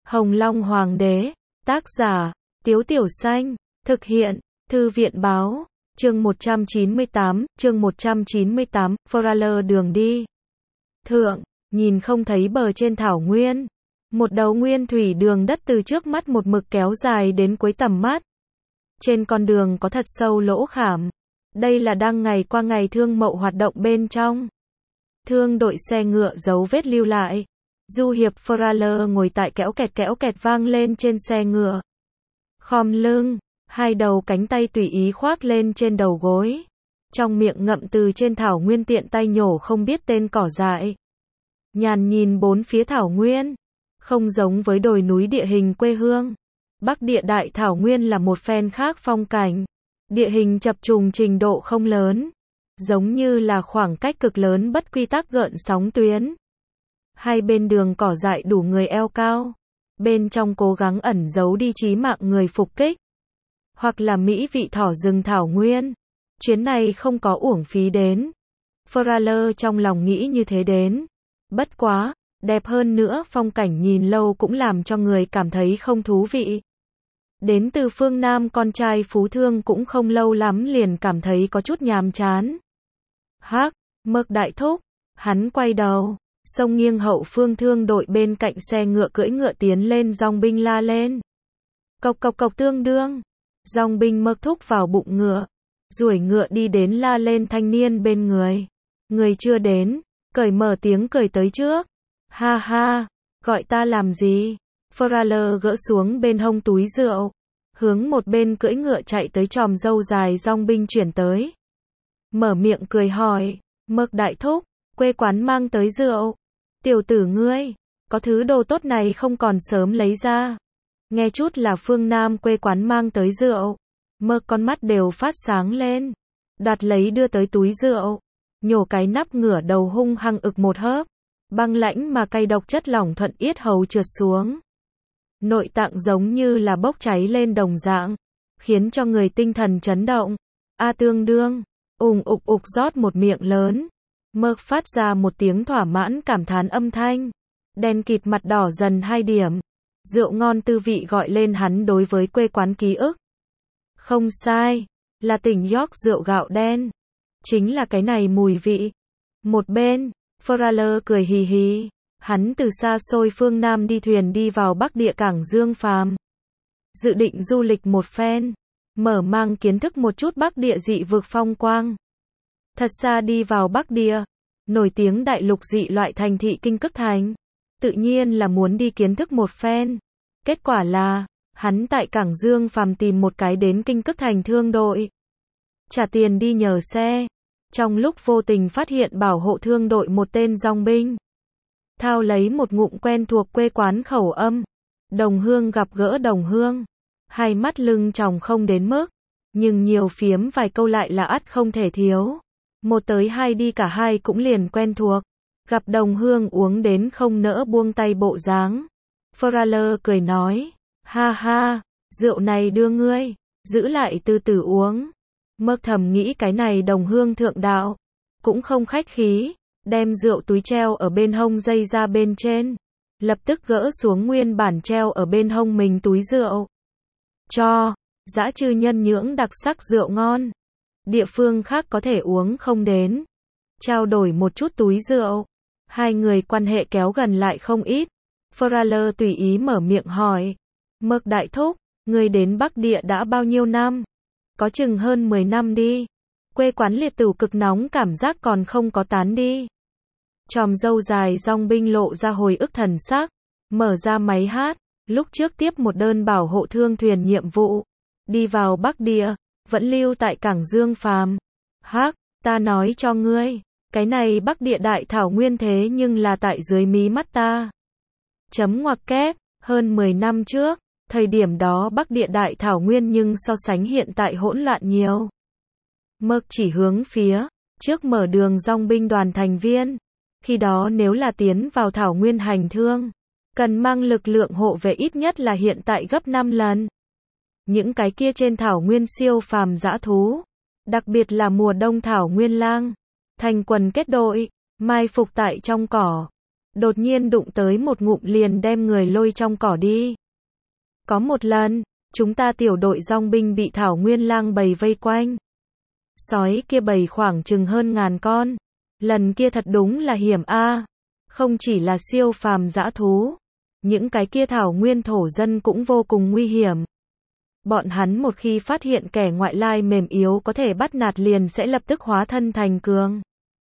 Hồng Long Hoàng đế, tác giả, Tiếu Tiểu Xanh, thực hiện, Thư viện Báo, chương 198, Foraler đường đi. Thượng, nhìn không thấy bờ trên thảo nguyên. Một đầu nguyên thủy đường đất từ trước mắt một mực kéo dài đến cuối tầm mắt. Trên con đường có thật sâu lỗ khảm. Đây là đang ngày qua ngày thương mậu hoạt động bên trong. Thương đội xe ngựa dấu vết lưu lại. Du hiệp Foraler ngồi tại kéo kẹt vang lên trên xe ngựa. Khom lưng, hai đầu cánh tay tùy ý khoác lên trên đầu gối. Trong miệng ngậm từ trên thảo nguyên tiện tay nhổ không biết tên cỏ dại. Nhàn nhìn bốn phía thảo nguyên. Không giống với đồi núi địa hình quê hương. Bắc địa đại thảo nguyên là một phen khác phong cảnh. Địa hình chập trùng trình độ không lớn. Giống như là khoảng cách cực lớn bất quy tắc gợn sóng tuyến. Hai bên đường cỏ dại đủ người eo cao. Bên trong cố gắng ẩn giấu đi chí mạng người phục kích. Hoặc là mỹ vị thỏ rừng thảo nguyên. Chuyến này không có uổng phí đến. Foraler trong lòng nghĩ như thế đến. Bất quá, đẹp hơn nữa phong cảnh nhìn lâu cũng làm cho người cảm thấy không thú vị. Đến từ phương Nam con trai phú thương cũng không lâu lắm liền cảm thấy có chút nhàm chán. Hắc, Mực đại thúc, hắn quay đầu, xông nghiêng hậu phương thương đội bên cạnh xe ngựa cưỡi ngựa tiến lên dòng binh la lên. Cộc cộc cộc tương đương, dòng binh Mực thúc vào bụng ngựa, duỗi ngựa đi đến la lên thanh niên bên người. Người chưa đến, cởi mở tiếng cười tới trước. Ha ha, gọi ta làm gì? Foraler gỡ xuống bên hông túi rượu, hướng một bên cưỡi ngựa chạy tới chòm râu dài dòng binh chuyển tới. Mở miệng cười hỏi, Mực đại thúc, quê quán mang tới rượu. Tiểu tử ngươi, có thứ đồ tốt này không còn sớm lấy ra. Nghe chút là phương Nam quê quán mang tới rượu. Mực con mắt đều phát sáng lên. Đoạt lấy đưa tới túi rượu. Nhổ cái nắp ngửa đầu hung hăng ực một hớp. Băng lãnh mà cay độc chất lỏng thuận yết hầu trượt xuống. Nội tạng giống như là bốc cháy lên đồng dạng. Khiến cho người tinh thần chấn động. A tương đương, ục rót một miệng lớn. Mực phát ra một tiếng thỏa mãn cảm thán âm thanh. Đen kịt mặt đỏ dần 2 điểm. Rượu ngon tư vị gọi lên hắn đối với quê quán ký ức. Không sai, là tỉnh York rượu gạo đen. Chính là cái này mùi vị. Một bên, Foraler cười hì hì. Hắn từ xa xôi phương Nam đi thuyền đi vào Bắc địa cảng Dương Phàm. Dự định du lịch một phen. Mở mang kiến thức một chút Bắc địa dị vực phong quang. Thật xa đi vào Bắc địa, nổi tiếng đại lục dị loại thành thị Kinh Cức Thành. Tự nhiên là muốn đi kiến thức một phen. Kết quả là, hắn tại cảng Dương Phàm tìm một cái đến Kinh Cức Thành thương đội. Trả tiền đi nhờ xe. Trong lúc vô tình phát hiện bảo hộ thương đội một tên dòng binh. Thao lấy một ngụm quen thuộc quê quán khẩu âm. Đồng hương gặp gỡ đồng hương. Hai mắt lưng tròng không đến mức. Nhưng nhiều phiếm vài câu lại là ắt không thể thiếu. Một tới hai đi cả hai cũng liền quen thuộc. Gặp đồng hương uống đến không nỡ buông tay bộ dáng. Foraler cười nói. Ha ha, rượu này đưa ngươi. Giữ lại từ từ uống. Mực thầm nghĩ cái này đồng hương thượng đạo. Cũng không khách khí. Đem rượu túi treo ở bên hông dây ra bên trên. Lập tức gỡ xuống nguyên bản treo ở bên hông mình túi rượu. Cho, dã chư nhân nhưỡng đặc sắc rượu ngon. Địa phương khác có thể uống không đến. Trao đổi một chút túi rượu. Hai người quan hệ kéo gần lại không ít. Foraler tùy ý mở miệng hỏi. Mực đại thúc, người đến Bắc địa đã bao nhiêu năm? Có chừng hơn 10 năm đi. Quê quán liệt tửu cực nóng cảm giác còn không có tán đi. Chòm râu dài dòng binh lộ ra hồi ức thần sắc. Mở ra máy hát. Lúc trước tiếp một đơn bảo hộ thương thuyền nhiệm vụ. Đi vào Bắc địa. Vẫn lưu tại cảng Dương Phàm. Hắc, ta nói cho ngươi. Cái này Bắc địa đại thảo nguyên thế nhưng là tại dưới mí mắt ta. Chấm ngoặc kép. Hơn 10 năm trước. Thời điểm đó Bắc địa đại thảo nguyên nhưng so sánh hiện tại hỗn loạn nhiều. Mực chỉ hướng phía. Trước mở đường dòng binh đoàn thành viên. Khi đó nếu là tiến vào thảo nguyên hành thương. Cần mang lực lượng hộ vệ ít nhất là hiện tại gấp 5 lần. Những cái kia trên thảo nguyên siêu phàm dã thú. Đặc biệt là mùa đông thảo nguyên lang. Thành quần kết đội. Mai phục tại trong cỏ. đột nhiên đụng tới một ngụm liền đem người lôi trong cỏ đi. Có một lần, chúng ta tiểu đội dong binh bị thảo nguyên lang bầy vây quanh. Sói kia bầy khoảng chừng hơn 1000 con. Lần kia thật đúng là hiểm a. Không chỉ là siêu phàm dã thú, những cái kia thảo nguyên thổ dân cũng vô cùng nguy hiểm. Bọn hắn một khi phát hiện kẻ ngoại lai mềm yếu có thể bắt nạt liền sẽ lập tức hóa thân thành cường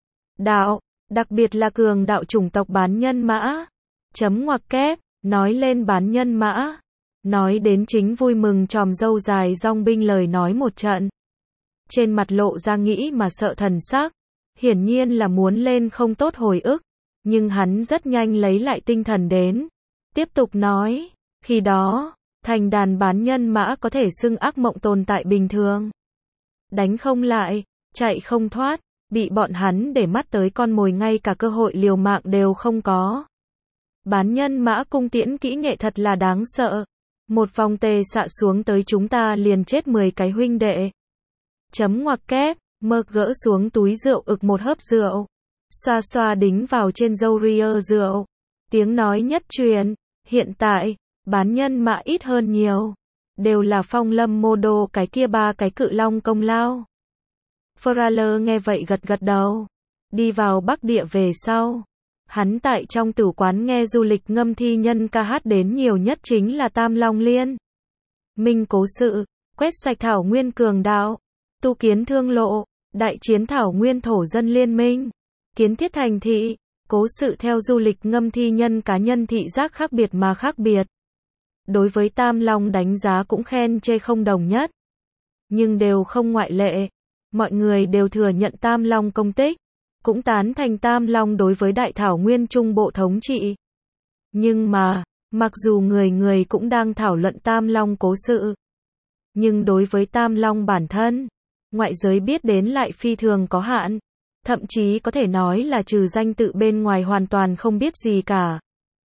đạo, đặc biệt là cường đạo chủng tộc bán nhân mã. Chấm ngoặc kép, nói lên bán nhân mã. Nói đến chính vui mừng chòm râu dài dong binh lời nói một trận. Trên mặt lộ ra nghĩ mà sợ thần sắc. Hiển nhiên là muốn lên không tốt hồi ức. Nhưng hắn rất nhanh lấy lại tinh thần đến. Tiếp tục nói, khi đó, thành đàn bán nhân mã có thể xưng ác mộng tồn tại bình thường. Đánh không lại, chạy không thoát, bị bọn hắn để mắt tới con mồi ngay cả cơ hội liều mạng đều không có. Bán nhân mã cung tiễn kỹ nghệ thật là đáng sợ. Một vòng tề xạ xuống tới chúng ta liền chết 10 cái huynh đệ. Chấm ngoặc kép, Mực gỡ xuống túi rượu ực một hớp rượu. Xoa xoa đính vào trên râu ria rượu. Tiếng nói nhất truyền, hiện tại, bán nhân mã ít hơn nhiều. Đều là Phong Lâm Mô Đô cái kia 3 cái cự long công lao. Ferraler nghe vậy gật gật đầu. Đi vào Bắc Địa về sau. Hắn tại trong tử quán nghe du lịch ngâm thi nhân ca hát đến nhiều nhất chính là Tam Long Liên. Minh cố sự, quét sạch thảo nguyên cường đạo, tu kiến thương lộ, đại chiến thảo nguyên thổ dân liên minh, kiến thiết thành thị, cố sự theo du lịch ngâm thi nhân cá nhân thị giác khác biệt mà khác biệt. Đối với Tam Long đánh giá cũng khen chê không đồng nhất. Nhưng đều không ngoại lệ. Mọi người đều thừa nhận Tam Long công tích. Cũng tán thành Tam Long đối với đại thảo nguyên trung bộ thống trị. Nhưng mà, mặc dù người người cũng đang thảo luận Tam Long cố sự. Nhưng đối với Tam Long bản thân, ngoại giới biết đến lại phi thường có hạn. Thậm chí có thể nói là trừ danh tự bên ngoài hoàn toàn không biết gì cả.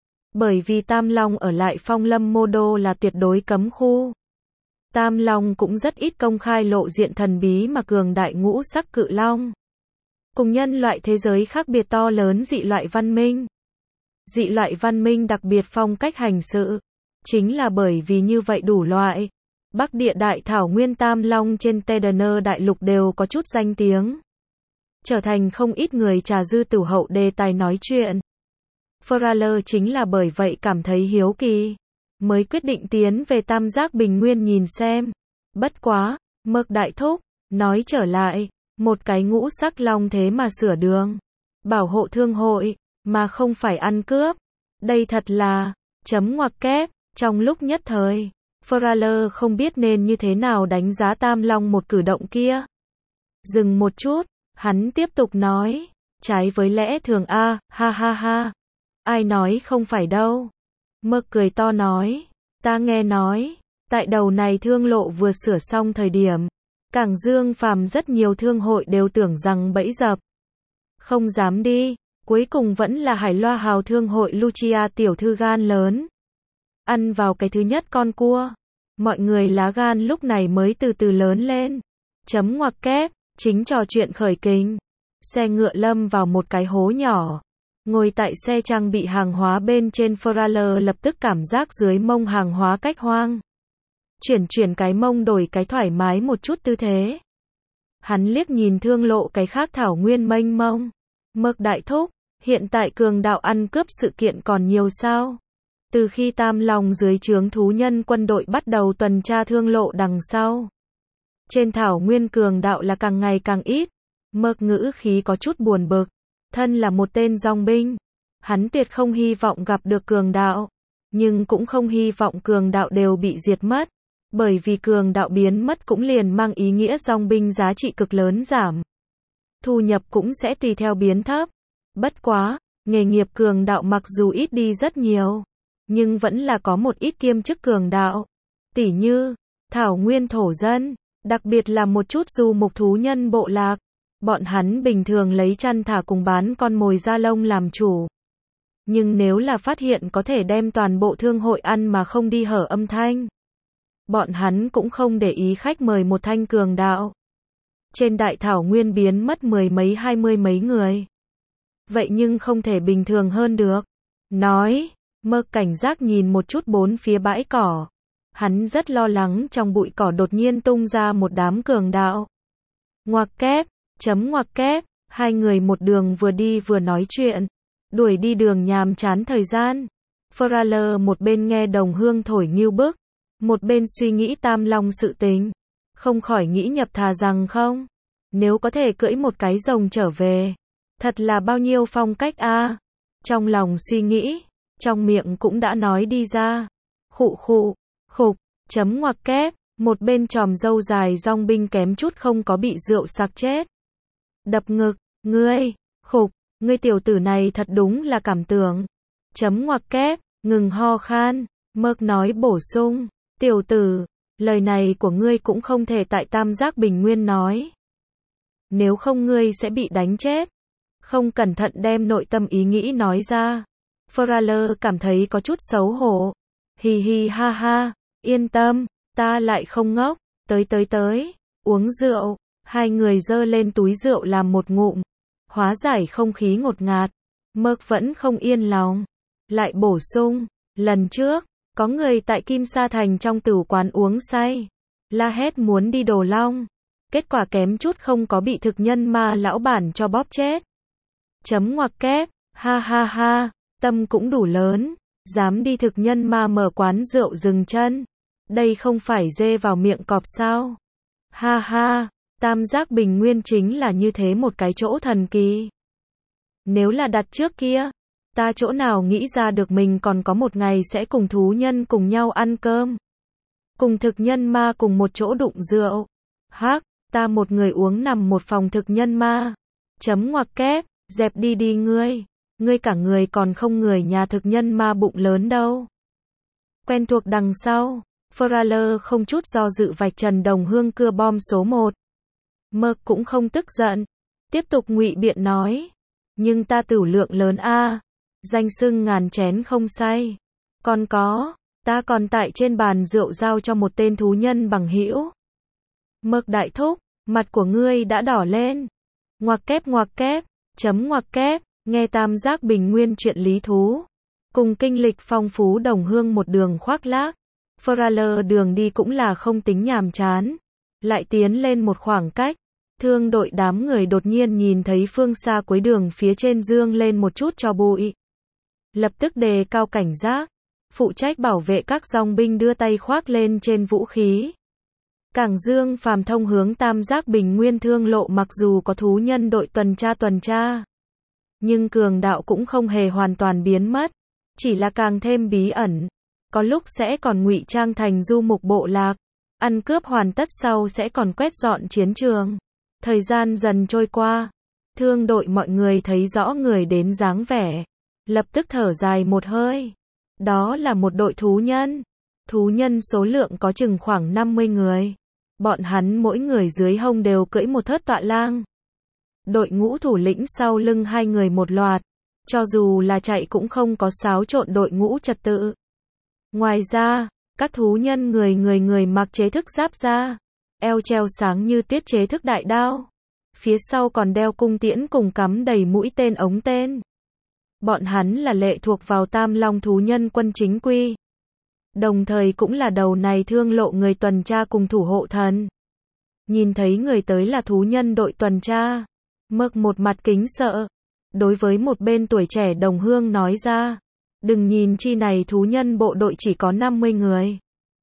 Bởi vì Tam Long ở lại Phong Lâm Mô Đô là tuyệt đối cấm khu. Tam Long cũng rất ít công khai lộ diện thần bí mà cường đại ngũ sắc cự long. Cùng nhân loại thế giới khác biệt to lớn dị loại văn minh. Dị loại văn minh đặc biệt phong cách hành sự. Chính là bởi vì như vậy đủ loại. Bắc Địa đại thảo nguyên Tam Long trên Tedaner đại lục đều có chút danh tiếng. Trở thành không ít người trà dư tửu hậu đề tài nói chuyện. Ferraler chính là bởi vậy cảm thấy hiếu kỳ. Mới quyết định tiến về Tam Giác Bình Nguyên nhìn xem. Bất quá, Mực đại thúc, nói trở lại, một cái ngũ sắc long thế mà sửa đường. Bảo hộ thương hội, mà không phải ăn cướp. Đây thật là, chấm ngoặc kép, trong lúc nhất thời. Ferraler không biết nên như thế nào đánh giá Tam Long một cử động kia. Dừng một chút, hắn tiếp tục nói, trái với lẽ thường a, ha ha ha. Ai nói không phải đâu. Mực cười to nói, ta nghe nói, tại đầu này thương lộ vừa sửa xong thời điểm, Cảng Dương Phàm rất nhiều thương hội đều tưởng rằng bẫy dập. Không dám đi, cuối cùng vẫn là Hải Loa Hào thương hội Lucia tiểu thư gan lớn. Ăn vào cái thứ nhất con cua. Mọi người lá gan lúc này mới từ từ lớn lên. Chấm ngoặc kép, chính trò chuyện khởi kình. Xe ngựa lâm vào một cái hố nhỏ. Ngồi tại xe trang bị hàng hóa bên trên Ferraler lập tức cảm giác dưới mông hàng hóa cách hoang. Chuyển cái mông đổi cái thoải mái một chút tư thế. Hắn liếc nhìn thương lộ cái khác thảo nguyên mênh mông. Mực đại thúc, hiện tại cường đạo ăn cướp sự kiện còn nhiều sao? Từ khi Tam Long dưới trướng thú nhân quân đội bắt đầu tuần tra thương lộ đằng sau. Trên thảo nguyên cường đạo là càng ngày càng ít. Mực ngữ khí có chút buồn bực. Thân là một tên dong binh. Hắn tuyệt không hy vọng gặp được cường đạo. Nhưng cũng không hy vọng cường đạo đều bị diệt mất. Bởi vì cường đạo biến mất cũng liền mang ý nghĩa dong binh giá trị cực lớn giảm. Thu nhập cũng sẽ tùy theo biến thấp. Bất quá, nghề nghiệp cường đạo mặc dù ít đi rất nhiều. Nhưng vẫn là có một ít kiêm chức cường đạo. Tỉ như, thảo nguyên thổ dân. Đặc biệt là một chút du mục thú nhân bộ lạc. Bọn hắn bình thường lấy chăn thả cùng bán con mồi da lông làm chủ. Nhưng nếu là phát hiện có thể đem toàn bộ thương hội ăn mà không đi hở âm thanh. Bọn hắn cũng không để ý khách mời một thanh cường đạo. Trên đại thảo nguyên biến mất 10 mấy 20 mấy người. Vậy nhưng không thể bình thường hơn được. nói. Mơ cảnh giác nhìn một chút bốn phía bãi cỏ. Hắn rất lo lắng trong bụi cỏ đột nhiên tung ra một đám cường đạo. Ngoặc kép, ngoặc kép, hai người một đường vừa đi vừa nói chuyện. Đuổi đi đường nhàm chán thời gian. Foraler một bên nghe đồng hương thổi ngưu bức, một bên suy nghĩ Tam Long sự tình. Không khỏi nghĩ nhập thà rằng không. Nếu có thể cưỡi một cái rồng trở về. Thật là bao nhiêu phong cách a. Trong lòng suy nghĩ, trong miệng cũng đã nói đi ra. Khụ khụ, khục, ngoặc kép, một bên tròm râu dài dong binh kém chút không có bị rượu sặc chết. Đập ngực, ngươi, khục, ngươi tiểu tử này thật đúng là cảm tưởng. Ngoặc kép, ngừng ho khan, Mơ nói bổ sung, tiểu tử, lời này của ngươi cũng không thể tại Tam Giác Bình Nguyên nói. Nếu không ngươi sẽ bị đánh chết. Không cẩn thận đem nội tâm ý nghĩ nói ra. Foraler cảm thấy có chút xấu hổ. Hì hì ha ha, yên tâm, ta lại không ngốc, tới, uống rượu. Hai người giơ lên túi rượu làm một ngụm, hóa giải không khí ngột ngạt. Mơ vẫn không yên lòng, lại bổ sung, lần trước, có người tại Kim Sa Thành trong tử quán uống say, la hét muốn đi Đồ Long, kết quả kém chút không có bị thực nhân ma lão bản cho bóp chết. Ngoặc kép, ha ha ha, tâm cũng đủ lớn, dám đi thực nhân ma mở quán rượu dừng chân. Đây không phải dê vào miệng cọp sao? Ha ha, Tam Giác Bình Nguyên chính là như thế một cái chỗ thần kỳ. Nếu là đặt trước kia, ta chỗ nào nghĩ ra được mình còn có một ngày sẽ cùng thú nhân cùng nhau ăn cơm. Cùng thực nhân ma cùng một chỗ đụng rượu. Hắc, ta một người uống nằm một phòng thực nhân ma. Ngoặc kép, dẹp đi ngươi cả người còn không người nhà thực nhân ma bụng lớn đâu. Quen thuộc đằng sau, Foraler không chút do dự vạch trần đồng hương cưa bom số 1. Mơ cũng không tức giận, tiếp tục ngụy biện nói, nhưng ta tửu lượng lớn a, danh xưng ngàn chén không say. Còn có, ta còn tại trên bàn rượu giao cho một tên thú nhân bằng hữu. Mơ đại thúc, mặt của ngươi đã đỏ lên. Ngoặc kép, ngoặc kép, nghe Tam Giác Bình Nguyên chuyện lý thú. Cùng kinh lịch phong phú đồng hương một đường khoác lác. Foraler đường đi cũng là không tính nhàm chán. Lại tiến lên một khoảng cách. Thương đội đám người đột nhiên nhìn thấy phương xa cuối đường phía trên dương lên một chút tro bụi. Lập tức đề cao cảnh giác. Phụ trách bảo vệ các dòng binh đưa tay khoác lên trên vũ khí. Cảng Dương phàm thông hướng Tam Giác Bình Nguyên thương lộ mặc dù có thú nhân đội tuần tra. Nhưng cường đạo cũng không hề hoàn toàn biến mất. Chỉ là càng thêm bí ẩn. Có lúc sẽ còn ngụy trang thành du mục bộ lạc. Ăn cướp hoàn tất sau sẽ còn quét dọn chiến trường. Thời gian dần trôi qua. Thương đội mọi người thấy rõ người đến dáng vẻ. Lập tức thở dài một hơi. Đó là một đội thú nhân. Thú nhân số lượng có chừng khoảng 50 người. Bọn hắn mỗi người dưới hông đều cưỡi một thớt tọa lang. Đội ngũ thủ lĩnh sau lưng hai người một loạt. Cho dù là chạy cũng không có xáo trộn đội ngũ trật tự. Ngoài ra, các thú nhân người mặc chế thức giáp da. Eo treo sáng như tuyết chế thức đại đao. Phía sau còn đeo cung tiễn cùng cắm đầy mũi tên ống tên. Bọn hắn là lệ thuộc vào Tam Long thú nhân quân chính quy. Đồng thời cũng là đầu này thương lộ người tuần tra cùng thủ hộ thần. Nhìn thấy người tới là thú nhân đội tuần tra. Mực một mặt kính sợ. Đối với một bên tuổi trẻ đồng hương nói ra. Đừng nhìn chi này thú nhân bộ đội chỉ có 50 người.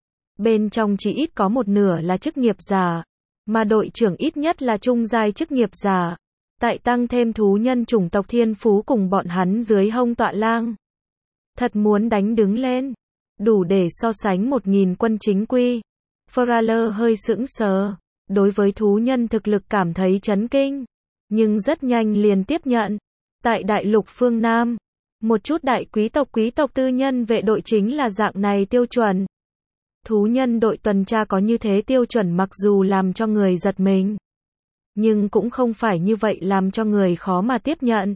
Bên trong chỉ ít có một nửa là chức nghiệp giả. Mà đội trưởng ít nhất là trung giai chức nghiệp giả. Tại tăng thêm thú nhân chủng tộc thiên phú cùng bọn hắn dưới hông tọa lang. Thật muốn đánh đứng lên. Đủ để so sánh 1000 quân chính quy. Foraler hơi sững sờ. Đối với thú nhân thực lực cảm thấy chấn kinh. Nhưng rất nhanh liền tiếp nhận. Tại đại lục phương Nam. Một chút đại quý tộc tư nhân vệ đội chính là dạng này tiêu chuẩn. Thú nhân đội tuần tra có như thế tiêu chuẩn mặc dù làm cho người giật mình. Nhưng cũng không phải như vậy làm cho người khó mà tiếp nhận.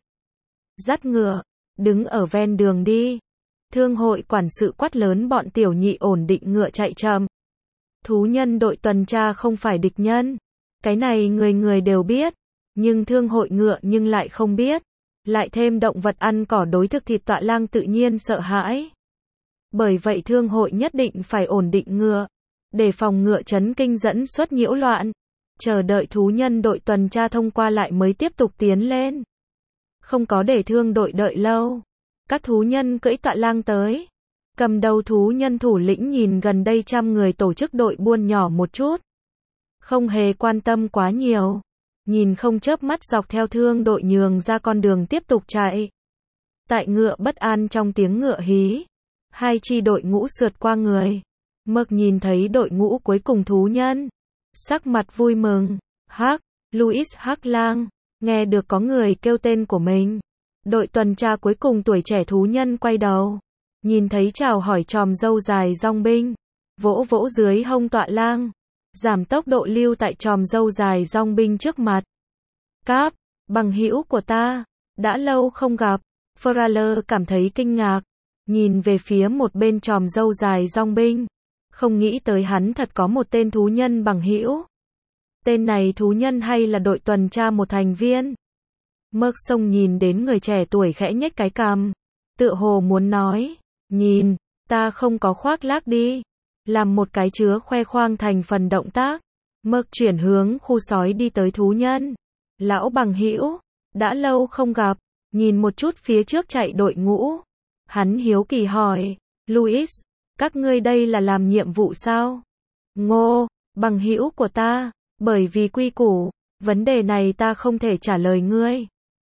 Dắt ngựa, đứng ở ven đường đi. Thương hội quản sự quát lớn bọn tiểu nhị ổn định ngựa chạy chậm. Thú nhân đội tuần tra không phải địch nhân. Cái này người đều biết. Nhưng thương hội ngựa nhưng lại không biết. Lại thêm động vật ăn cỏ đối thực thịt Tọa Lang tự nhiên sợ hãi. Bởi vậy thương hội nhất định phải ổn định ngựa, để phòng ngựa chấn kinh dẫn xuất nhiễu loạn. Chờ đợi thú nhân đội tuần tra thông qua lại mới tiếp tục tiến lên. Không có để thương đội đợi lâu. Các thú nhân cưỡi Tọa Lang tới. Cầm đầu thú nhân thủ lĩnh nhìn gần đây 100 người tổ chức đội buôn nhỏ một chút. Không hề quan tâm quá nhiều. Nhìn không chớp mắt dọc theo thương đội nhường ra con đường tiếp tục chạy. Tại ngựa bất an trong tiếng ngựa hí. Hai chi đội ngũ sượt qua người. Mực nhìn thấy đội ngũ cuối cùng thú nhân. Sắc mặt vui mừng. Louis Hắc Lang. Nghe được có người kêu tên của mình. Đội tuần tra cuối cùng tuổi trẻ thú nhân quay đầu. Nhìn thấy chào hỏi chòm râu dài dong binh. Vỗ vỗ dưới hông Tọa Lang. Giảm tốc độ lưu tại chòm râu dài dong binh trước mặt. Cáp, bằng hữu của ta. Đã lâu không gặp. Ferraler cảm thấy kinh ngạc. Nhìn về phía một bên chòm râu dài dong binh. Không nghĩ tới hắn thật có một tên thú nhân bằng hữu. Tên này thú nhân hay là đội tuần tra một thành viên? Mơ sông nhìn đến người trẻ tuổi khẽ nhếch cái cằm. Tựa hồ muốn nói. Nhìn, ta không có khoác lác đi. Làm một cái chứa khoe khoang thành phần động tác. Mơ chuyển hướng khu sói đi tới thú nhân. Lão bằng hữu, đã lâu không gặp. Nhìn một chút phía trước chạy đội ngũ. Hắn hiếu kỳ hỏi. Louis, các ngươi đây là làm nhiệm vụ sao? Ngô, bằng hữu của ta. Bởi vì quy củ, vấn đề này ta không thể trả lời ngươi.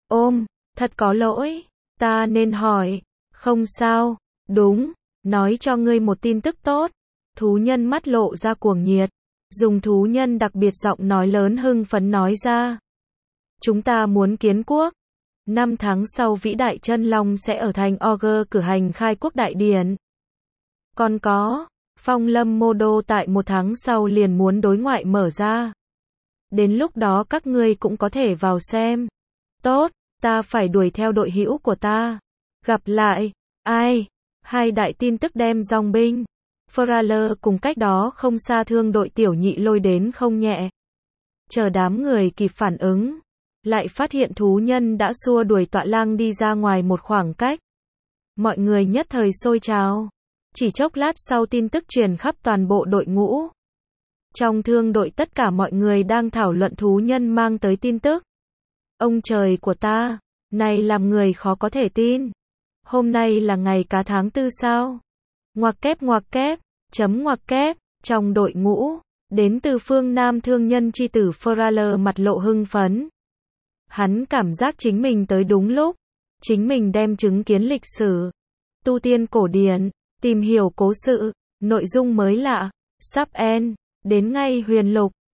Thật có lỗi. Ta nên hỏi. Không sao. Đúng, nói cho ngươi một tin tức tốt. Thú nhân mắt lộ ra cuồng nhiệt. Dùng thú nhân đặc biệt giọng nói lớn hưng phấn nói ra. Chúng ta muốn kiến quốc. 5 tháng sau vĩ đại chân long sẽ ở thành Augur cử hành khai quốc đại điển. Còn có, Phong Lâm Mô Đô tại 1 tháng sau liền muốn đối ngoại mở ra. Đến lúc đó các ngươi cũng có thể vào xem. Tốt, ta phải đuổi theo đội hữu của ta. Gặp lại. Ai? Hai đại tin tức đem dòng binh. Ferraler cùng cách đó không xa thương đội tiểu nhị lôi đến không nhẹ. Chờ đám người kịp phản ứng. Lại phát hiện thú nhân đã xua đuổi Tọa Lang đi ra ngoài một khoảng cách. Mọi người nhất thời sôi trào. Chỉ chốc lát sau tin tức truyền khắp toàn bộ đội ngũ. Trong thương đội tất cả mọi người đang thảo luận thú nhân mang tới tin tức. Ông trời của ta, này làm người khó có thể tin. Hôm nay là ngày cá tháng 4 sao? Ngoặc kép, chấm ngoặc kép, trong đội ngũ, đến từ phương Nam thương nhân chi tử Ferraler mặt lộ hưng phấn. Hắn cảm giác chính mình tới đúng lúc. Chính mình đem chứng kiến lịch sử, tu tiên cổ điển, tìm hiểu cố sự, nội dung mới lạ, sắp end, đến ngay huyền lục.